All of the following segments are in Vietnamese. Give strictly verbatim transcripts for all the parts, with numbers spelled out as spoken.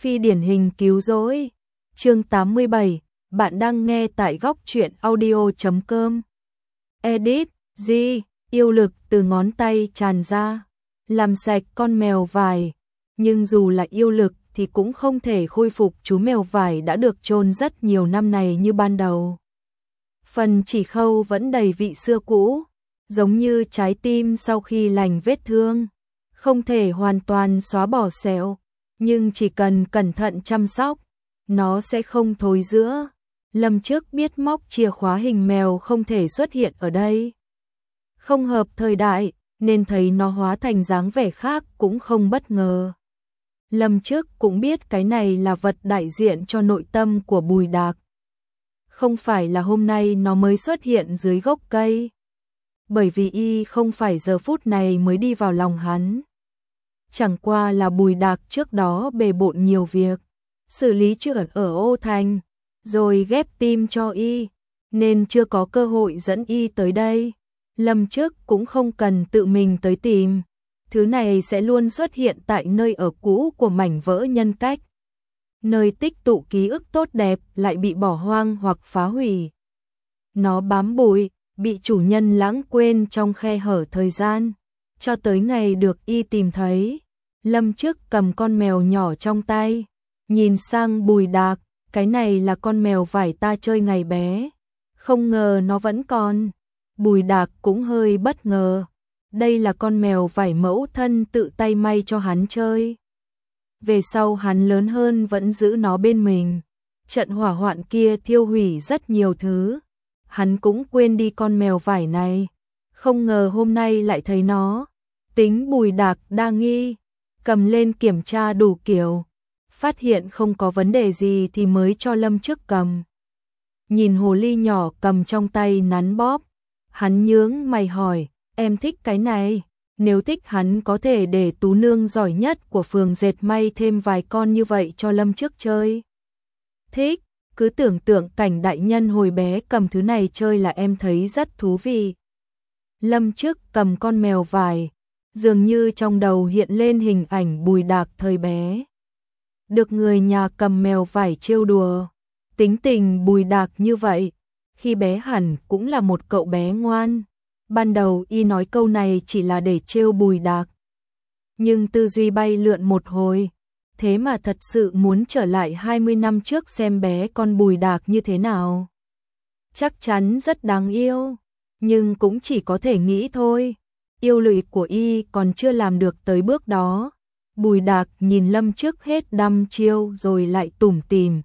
Phi điển hình cứu rỗi. Chương tám mươi bảy, bạn đang nghe tại góc truyện audio chấm com. Edit, G, yêu lực từ ngón tay tràn ra, làm sạch con mèo vải. Nhưng dù là yêu lực thì cũng không thể khôi phục chú mèo vải đã được chôn rất nhiều năm này như ban đầu. Phần chỉ khâu vẫn đầy vị xưa cũ, giống như trái tim sau khi lành vết thương. Không thể hoàn toàn xóa bỏ sẹo, nhưng chỉ cần cẩn thận chăm sóc, nó sẽ không thối rữa. Lâm Trước biết móc chìa khóa hình mèo không thể xuất hiện ở đây. Không hợp thời đại, nên thấy nó hóa thành dáng vẻ khác cũng không bất ngờ. Lâm Trước cũng biết cái này là vật đại diện cho nội tâm của Bùi Đạc. Không phải là hôm nay nó mới xuất hiện dưới gốc cây. Bởi vì y không phải giờ phút này mới đi vào lòng hắn. Chẳng qua là Bùi Đạc trước đó bề bộn nhiều việc, xử lý chuyện ở Ô Thành, rồi ghép tim cho y, nên chưa có cơ hội dẫn y tới đây. Lâm Trước cũng không cần tự mình tới tìm, thứ này sẽ luôn xuất hiện tại nơi ở cũ của mảnh vỡ nhân cách. Nơi tích tụ ký ức tốt đẹp lại bị bỏ hoang hoặc phá hủy. Nó bám bụi, bị chủ nhân lãng quên trong khe hở thời gian, cho tới ngày được y tìm thấy. Lâm Trước cầm con mèo nhỏ trong tay, nhìn sang Bùi Đạc, cái này là con mèo vải ta chơi ngày bé, không ngờ nó vẫn còn. Bùi Đạc cũng hơi bất ngờ, đây là con mèo vải mẫu thân tự tay may cho hắn chơi. Về sau hắn lớn hơn vẫn giữ nó bên mình, trận hỏa hoạn kia thiêu hủy rất nhiều thứ, hắn cũng quên đi con mèo vải này, không ngờ hôm nay lại thấy nó. Tính Bùi Đạc đa nghi, cầm lên kiểm tra đủ kiểu, phát hiện không có vấn đề gì thì mới cho Lâm Trước cầm. Nhìn hồ ly nhỏ cầm trong tay nắn bóp, hắn nhướng mày hỏi, em thích cái này? Nếu thích hắn có thể để tú nương giỏi nhất của phường dệt may thêm vài con như vậy cho Lâm Trước chơi. Thích, cứ tưởng tượng cảnh đại nhân hồi bé cầm thứ này chơi là em thấy rất thú vị. Lâm Trước cầm con mèo vải, dường như trong đầu hiện lên hình ảnh Bùi Đạc thời bé. Được người nhà cầm mèo vải trêu đùa, tính tình Bùi Đạc như vậy, khi bé hẳn cũng là một cậu bé ngoan. Ban đầu y nói câu này chỉ là để trêu Bùi Đạc. Nhưng tư duy bay lượn một hồi, thế mà thật sự muốn trở lại hai mươi năm trước xem bé con Bùi Đạc như thế nào. Chắc chắn rất đáng yêu, nhưng cũng chỉ có thể nghĩ thôi. Yêu lụy của y còn chưa làm được tới bước đó. Bùi Đạc nhìn Lâm Trước hết đăm chiêu rồi lại tủm tỉm.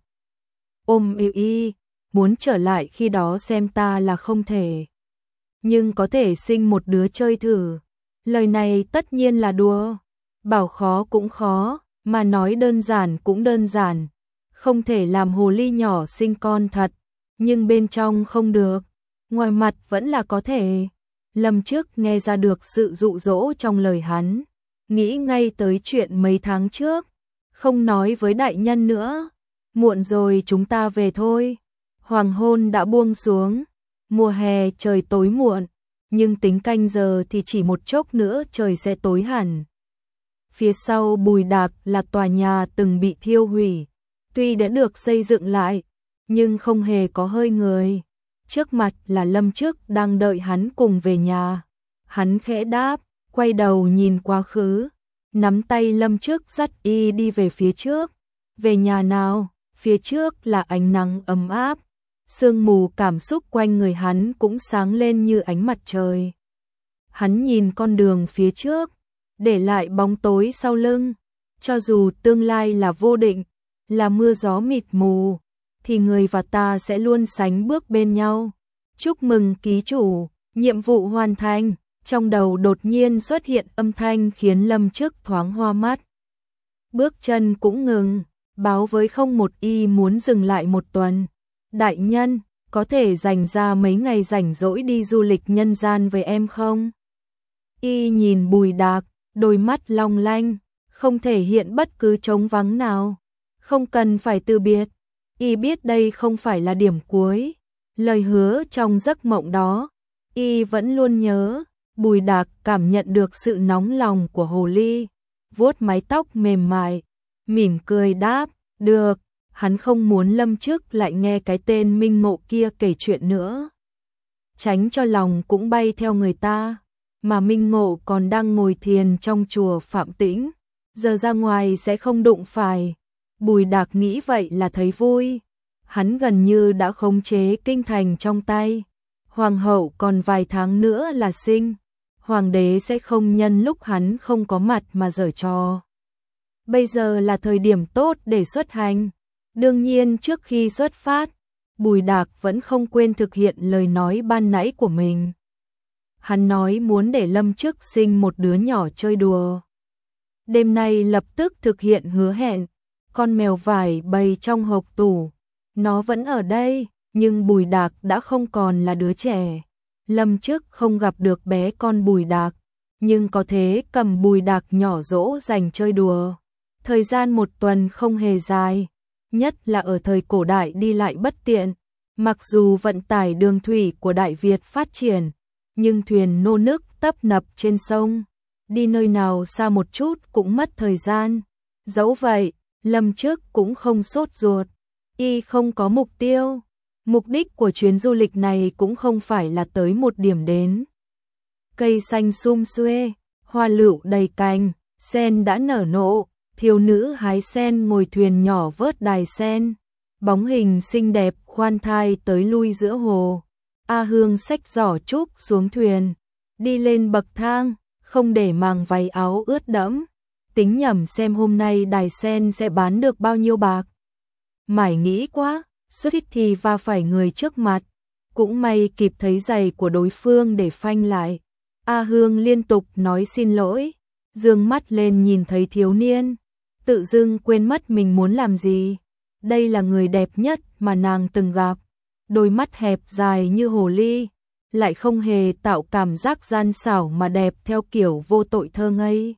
Ôm yêu y, muốn trở lại khi đó xem ta là không thể. Nhưng có thể sinh một đứa chơi thử. Lời này tất nhiên là đùa. Bảo khó cũng khó, mà nói đơn giản cũng đơn giản. Không thể làm hồ ly nhỏ sinh con thật, nhưng bên trong không được. Ngoài mặt vẫn là có thể. Lâm Trước nghe ra được sự dụ dỗ trong lời hắn, nghĩ ngay tới chuyện mấy tháng trước, không nói với đại nhân nữa, muộn rồi chúng ta về thôi. Hoàng hôn đã buông xuống, mùa hè trời tối muộn, nhưng tính canh giờ thì chỉ một chốc nữa trời sẽ tối hẳn. Phía sau Bùi Đạc là tòa nhà từng bị thiêu hủy, tuy đã được xây dựng lại, nhưng không hề có hơi người. Trước mặt là Lâm Trước đang đợi hắn cùng về nhà. Hắn khẽ đáp, quay đầu nhìn quá khứ, nắm tay Lâm Trước dắt y đi về phía trước. Về nhà nào? Phía trước là ánh nắng ấm áp, sương mù cảm xúc quanh người hắn cũng sáng lên như ánh mặt trời. Hắn nhìn con đường phía trước, để lại bóng tối sau lưng. Cho dù tương lai là vô định, là mưa gió mịt mù, thì người và ta sẽ luôn sánh bước bên nhau. Chúc mừng ký chủ, nhiệm vụ hoàn thành. Trong đầu đột nhiên xuất hiện âm thanh khiến Lâm Trước thoáng hoa mắt. Bước chân cũng ngừng, báo với không một y muốn dừng lại một tuần. Đại nhân, có thể dành ra mấy ngày rảnh rỗi đi du lịch nhân gian với em không? Y nhìn Bùi Đạc, đôi mắt long lanh, không thể hiện bất cứ trống vắng nào. Không cần phải từ biệt. Y biết đây không phải là điểm cuối. Lời hứa trong giấc mộng đó, y vẫn luôn nhớ. Bùi Đạc cảm nhận được sự nóng lòng của hồ ly, vuốt mái tóc mềm mại, mỉm cười đáp, được, hắn không muốn Lâm Chức lại nghe cái tên Minh Ngộ kia kể chuyện nữa. Tránh cho lòng cũng bay theo người ta, mà Minh Ngộ còn đang ngồi thiền trong chùa Phạm Tĩnh, giờ ra ngoài sẽ không đụng phải. Bùi Đạc nghĩ vậy là thấy vui, hắn gần như đã khống chế kinh thành trong tay. Hoàng hậu còn vài tháng nữa là sinh, hoàng đế sẽ không nhân lúc hắn không có mặt mà giở trò. Bây giờ là thời điểm tốt để xuất hành. Đương nhiên trước khi xuất phát, Bùi Đạc vẫn không quên thực hiện lời nói ban nãy của mình. Hắn nói muốn để Lâm Chức sinh một đứa nhỏ chơi đùa. Đêm nay lập tức thực hiện hứa hẹn. Con mèo vải bày trong hộp tủ, nó vẫn ở đây, nhưng Bùi Đạc đã không còn là đứa trẻ. Lâm Chức không gặp được bé con Bùi Đạc, nhưng có thế cầm Bùi Đạc nhỏ dỗ dành chơi đùa. Thời gian một tuần không hề dài, nhất là ở thời cổ đại đi lại bất tiện. Mặc dù vận tải đường thủy của Đại Việt phát triển, nhưng thuyền nô nức tấp nập trên sông, đi nơi nào xa một chút cũng mất thời gian. Dẫu vậy, Lâm Chức cũng không sốt ruột, y không có mục tiêu. Mục đích của chuyến du lịch này cũng không phải là tới một điểm đến. Cây xanh sum xuê, hoa lựu đầy cành, sen đã nở nộ, thiếu nữ hái sen ngồi thuyền nhỏ vớt đài sen. Bóng hình xinh đẹp khoan thai tới lui giữa hồ. A Hương xách giỏ trúc xuống thuyền, đi lên bậc thang, không để màng váy áo ướt đẫm. Tính nhẩm xem hôm nay đài sen sẽ bán được bao nhiêu bạc. Mải nghĩ quá, suýt thì va phải người trước mặt. Cũng may kịp thấy giày của đối phương để phanh lại. A Hương liên tục nói xin lỗi, dương mắt lên nhìn thấy thiếu niên, tự dưng quên mất mình muốn làm gì. Đây là người đẹp nhất mà nàng từng gặp, đôi mắt hẹp dài như hồ ly, lại không hề tạo cảm giác gian xảo mà đẹp theo kiểu vô tội thơ ngây.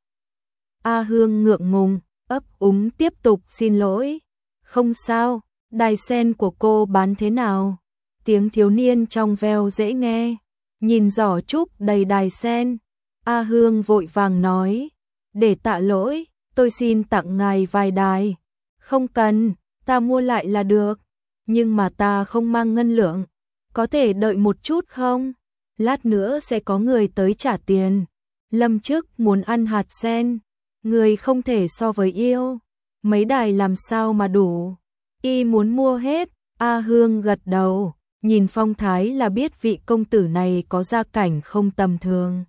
A Hương ngượng ngùng, ấp úng tiếp tục xin lỗi. Không sao, đài sen của cô bán thế nào? Tiếng thiếu niên trong veo dễ nghe, nhìn giỏ trúc đầy đài sen. A Hương vội vàng nói, để tạ lỗi, tôi xin tặng ngài vài đài. Không cần, ta mua lại là được, nhưng mà ta không mang ngân lượng, có thể đợi một chút không? Lát nữa sẽ có người tới trả tiền. Lâm Chức muốn ăn hạt sen, người không thể so với yêu, mấy đài làm sao mà đủ, y muốn mua hết. A Hương gật đầu, nhìn phong thái là biết vị công tử này có gia cảnh không tầm thường.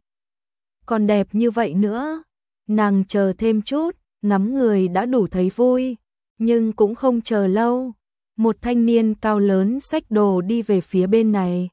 Còn đẹp như vậy nữa, nàng chờ thêm chút, ngắm người đã đủ thấy vui, nhưng cũng không chờ lâu. Một thanh niên cao lớn xách đồ đi về phía bên này.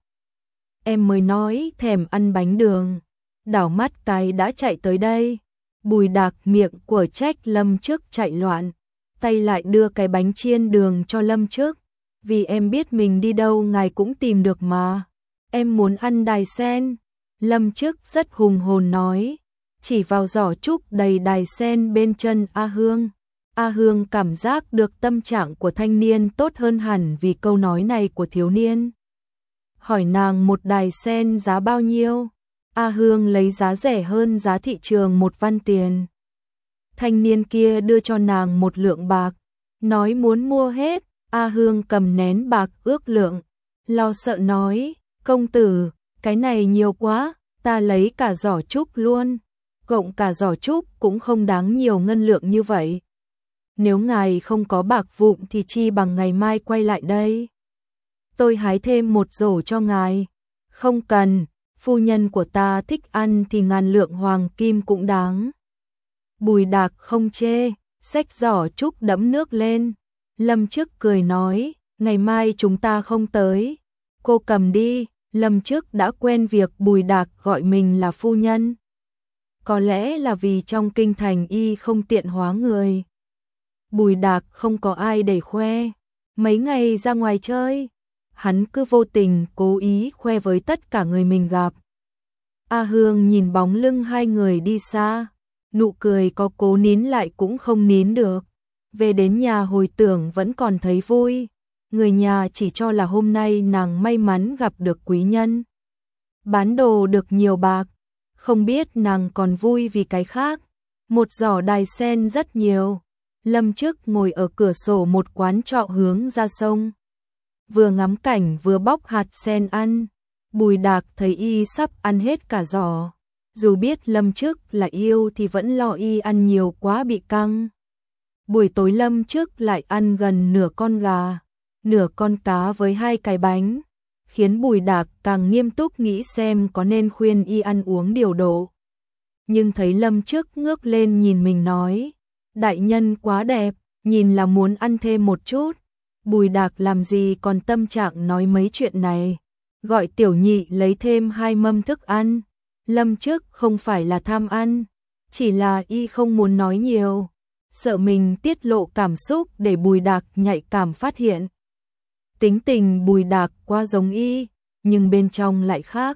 Em mới nói thèm ăn bánh đường, đảo mắt cái đã chạy tới đây. Bùi Đạc miệng của trách Lâm Chức chạy loạn, tay lại đưa cái bánh chiên đường cho Lâm Chức. Vì em biết mình đi đâu ngài cũng tìm được mà. Em muốn ăn đài sen. Lâm Chức rất hùng hồn nói, chỉ vào giỏ trúc đầy đài sen bên chân A Hương. A Hương cảm giác được tâm trạng của thanh niên tốt hơn hẳn vì câu nói này của thiếu niên. Hỏi nàng một đài sen giá bao nhiêu? A Hương lấy giá rẻ hơn giá thị trường một văn tiền. Thanh niên kia đưa cho nàng một lượng bạc, nói muốn mua hết. A Hương cầm nén bạc ước lượng, lo sợ nói, công tử, cái này nhiều quá, ta lấy cả giỏ trúc luôn. Cộng cả giỏ trúc cũng không đáng nhiều ngân lượng như vậy. Nếu ngài không có bạc vụn thì chi bằng ngày mai quay lại đây. Tôi hái thêm một rổ cho ngài. Không cần, phu nhân của ta thích ăn thì ngàn lượng hoàng kim cũng đáng. Bùi Đạc không chê, xách giỏ trúc đẫm nước lên. Lâm Chức cười nói, ngày mai chúng ta không tới. Cô cầm đi. Lâm Chức đã quen việc Bùi Đạc gọi mình là phu nhân. Có lẽ là vì trong kinh thành y không tiện hóa người. Bùi Đạc không có ai để khoe. Mấy ngày ra ngoài chơi, hắn cứ vô tình cố ý khoe với tất cả người mình gặp. A Hương nhìn bóng lưng hai người đi xa, nụ cười có cố nín lại cũng không nín được. Về đến nhà hồi tưởng vẫn còn thấy vui. Người nhà chỉ cho là hôm nay nàng may mắn gặp được quý nhân, bán đồ được nhiều bạc. Không biết nàng còn vui vì cái khác. Một giỏ đài sen rất nhiều, Lâm Trước ngồi ở cửa sổ một quán trọ hướng ra sông. Vừa ngắm cảnh vừa bóc hạt sen ăn. Bùi Đạc thấy y sắp ăn hết cả giỏ. Dù biết Lâm Trước là yêu thì vẫn lo y ăn nhiều quá bị căng. Buổi tối Lâm Trước lại ăn gần nửa con gà, nửa con cá với hai cái bánh, khiến Bùi Đạc càng nghiêm túc nghĩ xem có nên khuyên y ăn uống điều độ. Nhưng thấy Lâm Trước ngước lên nhìn mình nói, đại nhân quá đẹp, nhìn là muốn ăn thêm một chút. Bùi Đạc làm gì còn tâm trạng nói mấy chuyện này, gọi Tiểu Nhị lấy thêm hai mâm thức ăn. Lâm Trước không phải là tham ăn, chỉ là y không muốn nói nhiều, sợ mình tiết lộ cảm xúc để Bùi Đạc nhạy cảm phát hiện. Tính tình Bùi Đạc quá giống y, nhưng bên trong lại khác.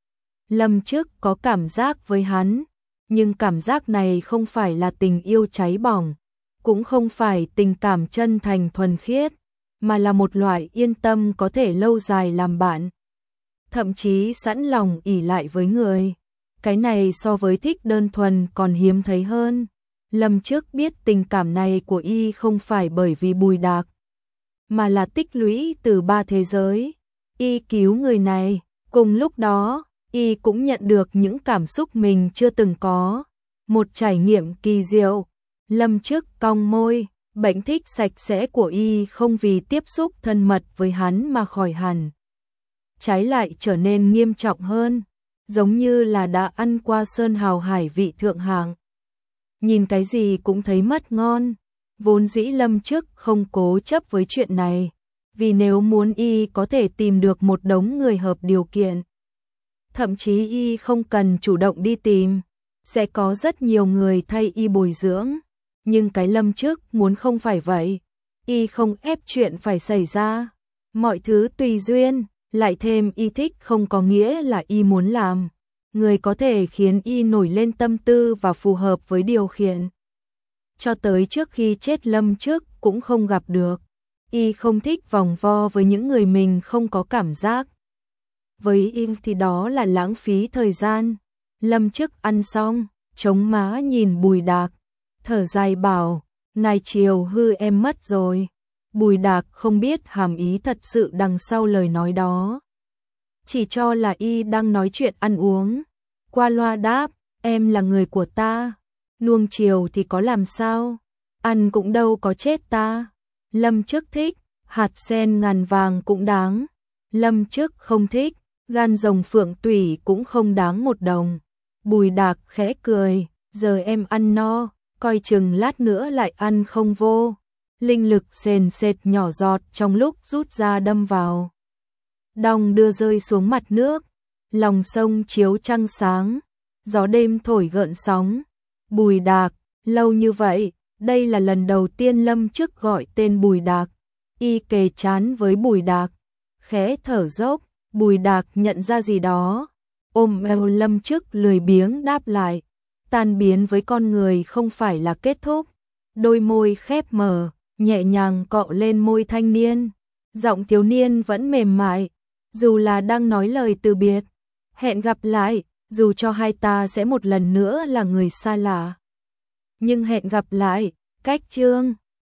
Lâm Trước có cảm giác với hắn, nhưng cảm giác này không phải là tình yêu cháy bỏng, cũng không phải tình cảm chân thành thuần khiết, mà là một loại yên tâm có thể lâu dài làm bạn, thậm chí sẵn lòng ỷ lại với người. Cái này so với thích đơn thuần còn hiếm thấy hơn. Lâm Trước biết tình cảm này của y không phải bởi vì Bùi Đạc, mà là tích lũy từ ba thế giới. Y cứu người này, cùng lúc đó, y cũng nhận được những cảm xúc mình chưa từng có. Một trải nghiệm kỳ diệu. Lâm Trước cong môi, bệnh thích sạch sẽ của y không vì tiếp xúc thân mật với hắn mà khỏi hẳn. Trái lại trở nên nghiêm trọng hơn, giống như là đã ăn qua sơn hào hải vị thượng hạng. Nhìn cái gì cũng thấy mất ngon. Vốn dĩ Lâm Trước không cố chấp với chuyện này, vì nếu muốn y có thể tìm được một đống người hợp điều kiện. Thậm chí y không cần chủ động đi tìm, sẽ có rất nhiều người thay y bồi dưỡng. Nhưng cái Lâm Trước muốn không phải vậy, y không ép chuyện phải xảy ra. Mọi thứ tùy duyên, lại thêm y thích không có nghĩa là y muốn làm. Người có thể khiến y nổi lên tâm tư và phù hợp với điều khiển. Cho tới trước khi chết Lâm Trước cũng không gặp được. Y không thích vòng vo với những người mình không có cảm giác. Với y thì đó là lãng phí thời gian. Lâm Trước ăn xong, chống má nhìn Bùi Đạc, thở dài bảo, ngài chiều hư em mất rồi. Bùi Đạc không biết hàm ý thật sự đằng sau lời nói đó, chỉ cho là y đang nói chuyện ăn uống. Qua loa đáp, em là người của ta, nuông chiều thì có làm sao, ăn cũng đâu có chết ta. Lâm Trước thích, hạt sen ngàn vàng cũng đáng. Lâm Trước không thích, gan rồng phượng tủy cũng không đáng một đồng. Bùi Đạc khẽ cười, giờ em ăn no, coi chừng lát nữa lại ăn không vô. Linh lực sền sệt nhỏ giọt trong lúc rút ra đâm vào. Đong đưa rơi xuống mặt nước, lòng sông chiếu trăng sáng, gió đêm thổi gợn sóng. Bùi Đạc, lâu như vậy, đây là lần đầu tiên Lâm Trước gọi tên Bùi Đạc. Y kề chán với Bùi Đạc, khẽ thở dốc. Bùi Đạc nhận ra gì đó, ôm eo Lâm Trước lười biếng đáp lại, tan biến với con người không phải là kết thúc. Đôi môi khép mở, nhẹ nhàng cọ lên môi thanh niên, giọng thiếu niên vẫn mềm mại, dù là đang nói lời từ biệt. Hẹn gặp lại, dù cho hai ta sẽ một lần nữa là người xa lạ. Nhưng hẹn gặp lại, cách chương